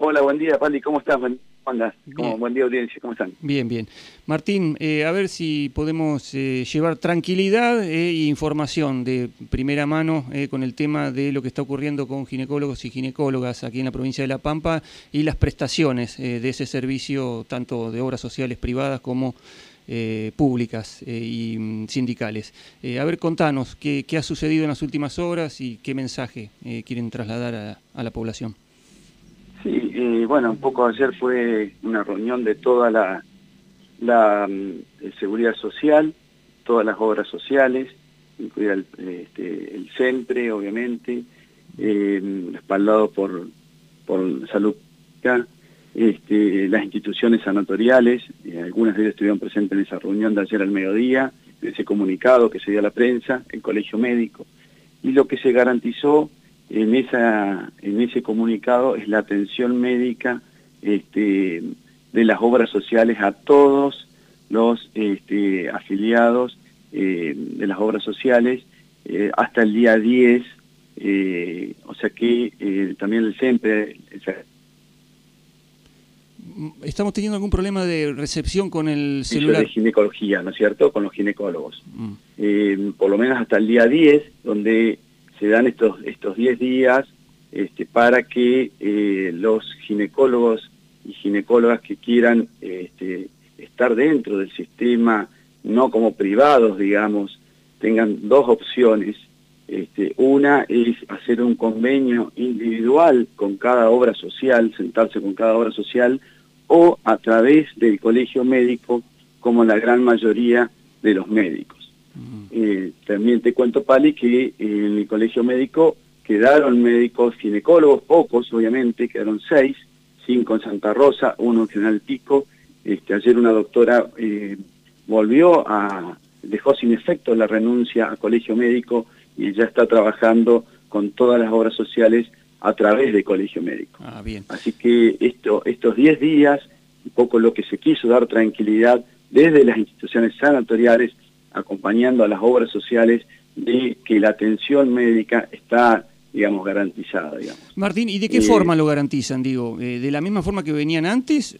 Hola, buen día, Pali, ¿cómo estás? ¿Cómo andás? Buen día, audiencia, ¿cómo están? Bien, bien. Martín, a ver si podemos llevar tranquilidad e información de primera mano con el tema de lo que está ocurriendo con ginecólogos y ginecólogas aquí en la provincia de La Pampa y las prestaciones de ese servicio, tanto de obras sociales privadas como públicas y sindicales. A ver, contanos, ¿qué ha sucedido en las últimas horas y qué mensaje quieren trasladar a la población? Sí, bueno, un poco ayer fue una reunión de toda la seguridad social, todas las obras sociales, incluida el SEMPRE, obviamente, respaldado por Salud Pública, las instituciones sanatoriales, algunas de ellas estuvieron presentes en esa reunión de ayer al mediodía, en ese comunicado que se dio a la prensa, el Colegio Médico, y lo que se garantizó en ese comunicado es la atención médica de las obras sociales a todos los afiliados de las obras sociales hasta el día 10, o sea que también el SEMPRE... Estamos teniendo algún problema de recepción con el celular. De ginecología, ¿no es cierto?, con los ginecólogos. Por lo menos hasta el día 10, donde se dan estos 10 días para que los ginecólogos y ginecólogas que quieran estar dentro del sistema, no como privados, digamos, tengan dos opciones. Una es hacer un convenio individual con cada obra social, sentarse con cada obra social, o a través del colegio médico, como la gran mayoría de los médicos. También te cuento, Pali, que en el colegio médico quedaron médicos ginecólogos, pocos obviamente, quedaron 6, 5 en Santa Rosa, 1 en General Pico. Ayer una doctora dejó sin efecto la renuncia a colegio médico y ya está trabajando con todas las obras sociales a través de colegio médico. Bien. Así que estos 10 días, un poco lo que se quiso dar tranquilidad desde las instituciones sanatoriales, acompañando a las obras sociales, de que la atención médica está, digamos, garantizada, digamos. Martín, ¿y de qué forma lo garantizan? Digo, ¿de la misma forma que venían antes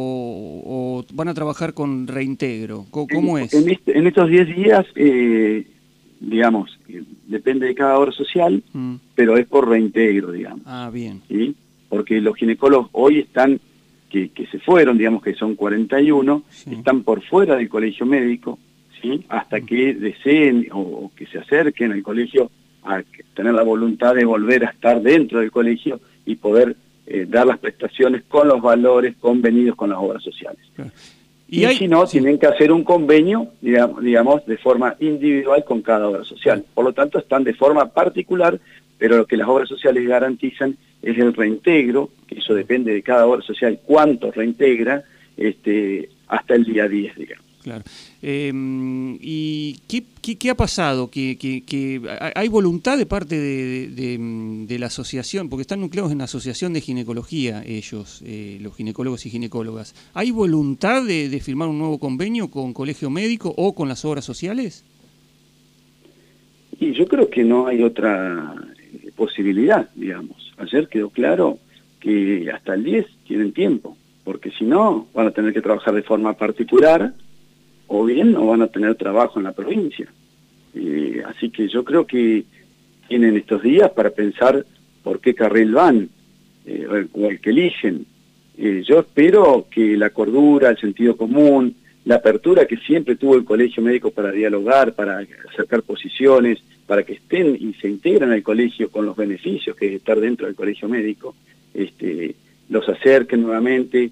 o van a trabajar con reintegro? ¿Cómo es? En estos 10 días, digamos, depende de cada obra social, pero es por reintegro, digamos. Bien. ¿Sí? Porque los ginecólogos hoy están, que se fueron, digamos que son 41, sí, están por fuera del colegio médico, ¿sí? Hasta que deseen o que se acerquen al colegio a tener la voluntad de volver a estar dentro del colegio y poder dar las prestaciones con los valores convenidos con las obras sociales. Claro. Y si no, tienen que hacer un convenio, digamos, de forma individual con cada obra social. Por lo tanto, están de forma particular, pero lo que las obras sociales garantizan es el reintegro, que eso depende de cada obra social, cuánto reintegra, hasta el día 10, digamos. Claro. ¿Y qué ha pasado? ¿Que hay voluntad de parte de la asociación? Porque están nucleados en la asociación de ginecología ellos, los ginecólogos y ginecólogas. ¿Hay voluntad de firmar un nuevo convenio con colegio médico o con las obras sociales? Y yo creo que no hay otra posibilidad, digamos. Ayer quedó claro que hasta el 10 tienen tiempo, porque si no van a tener que trabajar de forma particular, o bien no van a tener trabajo en la provincia. Así que yo creo que tienen estos días para pensar por qué carril van, o el que eligen. Yo espero que la cordura, el sentido común, la apertura que siempre tuvo el colegio médico para dialogar, para acercar posiciones, para que estén y se integren al colegio con los beneficios que es estar dentro del colegio médico, los acerquen nuevamente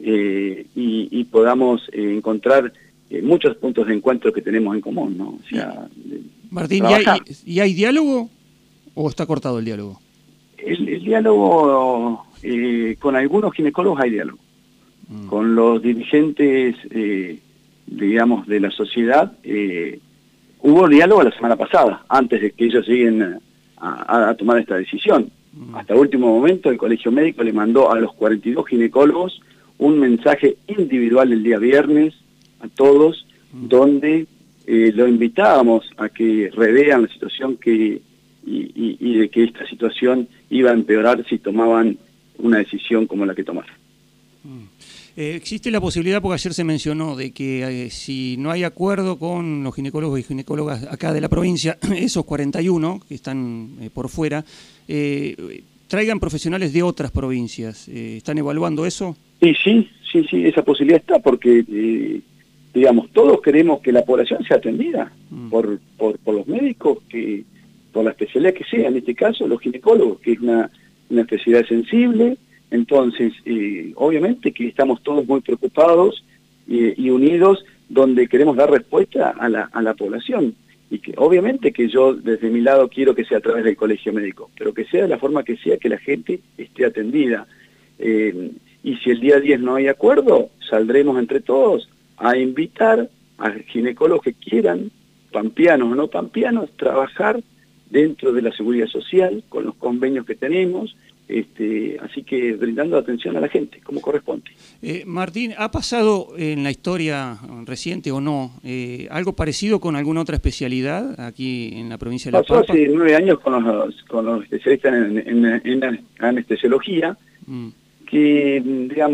y podamos encontrar muchos puntos de encuentro que tenemos en común, ¿no? O sea, Martín, ¿y hay diálogo o está cortado el diálogo? El diálogo, con algunos ginecólogos hay diálogo. Con los dirigentes, digamos, de la sociedad, hubo diálogo la semana pasada, antes de que ellos lleguen a tomar esta decisión. Hasta último momento el colegio médico le mandó a los 42 ginecólogos un mensaje individual el día viernes, a todos, donde lo invitábamos a que revean la situación y de que esta situación iba a empeorar si tomaban una decisión como la que tomaron. ¿Existe la posibilidad, porque ayer se mencionó, de que si no hay acuerdo con los ginecólogos y ginecólogas acá de la provincia, esos 41 que están por fuera, traigan profesionales de otras provincias? ¿Están evaluando eso? Sí, esa posibilidad está, porque, digamos, todos queremos que la población sea atendida por los médicos, por la especialidad que sea, en este caso los ginecólogos, que es una especialidad sensible. Entonces, obviamente que estamos todos muy preocupados y unidos, donde queremos dar respuesta a la población. Y que obviamente que yo desde mi lado quiero que sea a través del colegio médico, pero que sea de la forma que sea, que la gente esté atendida. Y si el día 10 no hay acuerdo, saldremos entre todos a invitar a ginecólogos que quieran, pampeanos o no pampeanos, trabajar dentro de la seguridad social, con los convenios que tenemos, así que brindando atención a la gente, como corresponde. Martín, ¿ha pasado en la historia reciente o no algo parecido con alguna otra especialidad aquí en la provincia de La Pampa? Pasó hace 9 años con los especialistas en anestesiología, que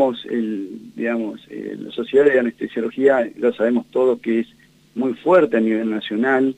la sociedad de anestesiología, lo sabemos todos que es muy fuerte a nivel nacional,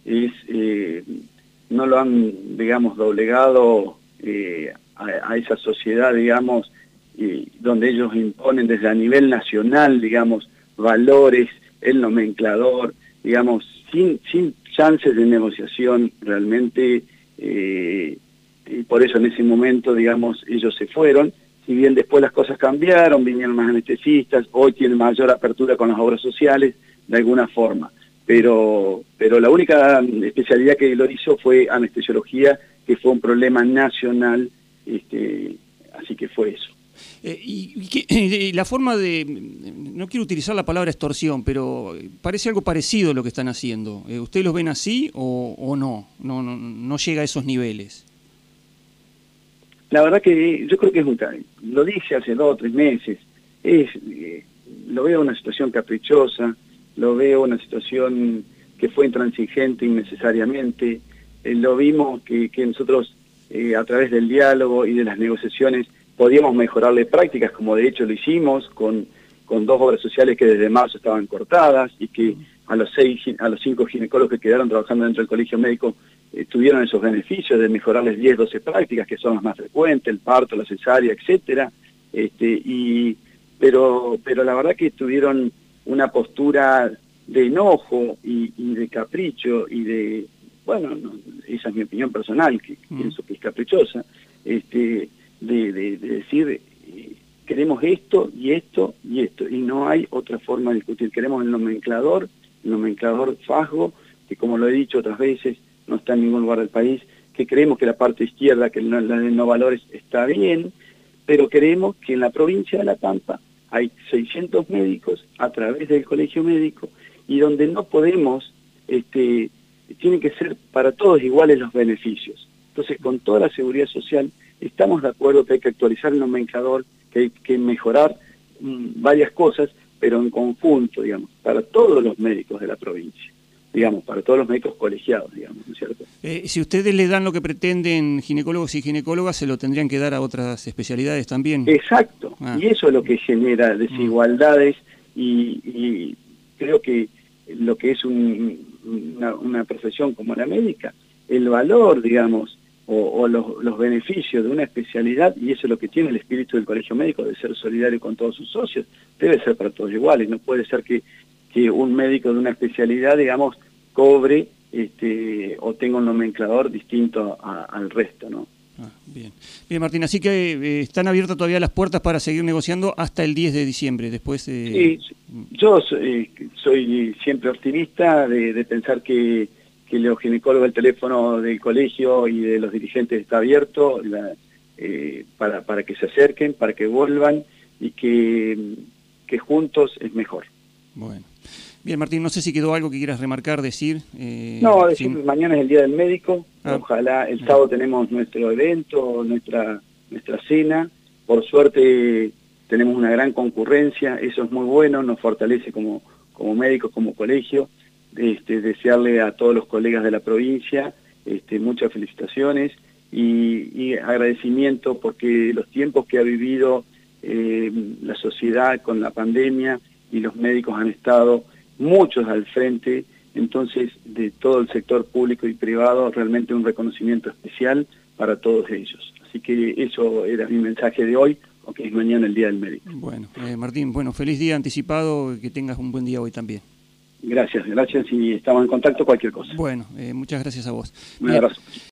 no lo han, doblegado a esa sociedad, donde ellos imponen desde a nivel nacional, valores, el nomenclador, sin chances de negociación realmente, y por eso en ese momento, ellos se fueron. Si bien después las cosas cambiaron, vinieron más anestesistas, hoy tienen mayor apertura con las obras sociales, de alguna forma. Pero la única especialidad que lo hizo fue anestesiología, que fue un problema nacional, así que fue eso. Y la forma de, no quiero utilizar la palabra extorsión, pero parece algo parecido a lo que están haciendo. ¿Ustedes los ven así o no? No llega a esos niveles. La verdad que yo creo que lo dije hace 2 o 3 meses, lo veo una situación caprichosa, lo veo una situación que fue intransigente innecesariamente, lo vimos que nosotros a través del diálogo y de las negociaciones podíamos mejorarle prácticas, como de hecho lo hicimos con 2 obras sociales que desde marzo estaban cortadas y que a los 5 ginecólogos que quedaron trabajando dentro del colegio médico tuvieron esos beneficios de mejorarles 10, 12 prácticas que son las más frecuentes, el parto, la cesárea, etcétera. Pero la verdad que tuvieron una postura de enojo y de capricho y de, esa es mi opinión personal, que pienso que es caprichosa, de decir queremos esto y esto y esto, y no hay otra forma de discutir. Queremos el nomenclador FASGO, que como lo he dicho otras veces, no está en ningún lugar del país, que creemos que la parte izquierda, que la de no valores, está bien, pero creemos que en la provincia de La Pampa hay 600 médicos a través del colegio médico, y donde no podemos, tienen que ser para todos iguales los beneficios. Entonces, con toda la seguridad social, estamos de acuerdo que hay que actualizar el nomenclador, que hay que mejorar varias cosas, pero en conjunto, para todos los médicos de la provincia, para todos los médicos colegiados, ¿no es cierto? Si ustedes le dan lo que pretenden ginecólogos y ginecólogas, ¿se lo tendrían que dar a otras especialidades también? Exacto, y eso es lo que genera desigualdades y creo que lo que es una profesión como la médica, el valor, o los beneficios de una especialidad, y eso es lo que tiene el espíritu del colegio médico, de ser solidario con todos sus socios, debe ser para todos iguales. No puede ser que un médico de una especialidad, cobre o tenga un nomenclador distinto al resto, ¿no? Bien, Martín, así que están abiertas todavía las puertas para seguir negociando hasta el 10 de diciembre, después... Sí, yo soy siempre optimista de pensar que los ginecólogos, el teléfono del colegio y de los dirigentes está abierto para que se acerquen, para que vuelvan y que juntos es mejor. Bueno. Bien, Martín, no sé si quedó algo que quieras remarcar, decir. No, decir, mañana es el Día del Médico, ojalá el sábado tenemos nuestro evento, nuestra cena, por suerte tenemos una gran concurrencia, eso es muy bueno, nos fortalece como médicos, como colegio. Desearle a todos los colegas de la provincia muchas felicitaciones y agradecimiento porque los tiempos que ha vivido la sociedad con la pandemia y los médicos han estado muchos al frente, entonces de todo el sector público y privado, realmente un reconocimiento especial para todos ellos. Así que eso era mi mensaje de hoy, aunque es mañana el Día del Médico. Bueno, Martín, feliz día anticipado, que tengas un buen día hoy también. Gracias, y estamos en contacto cualquier cosa. Bueno, muchas gracias a vos. Un abrazo.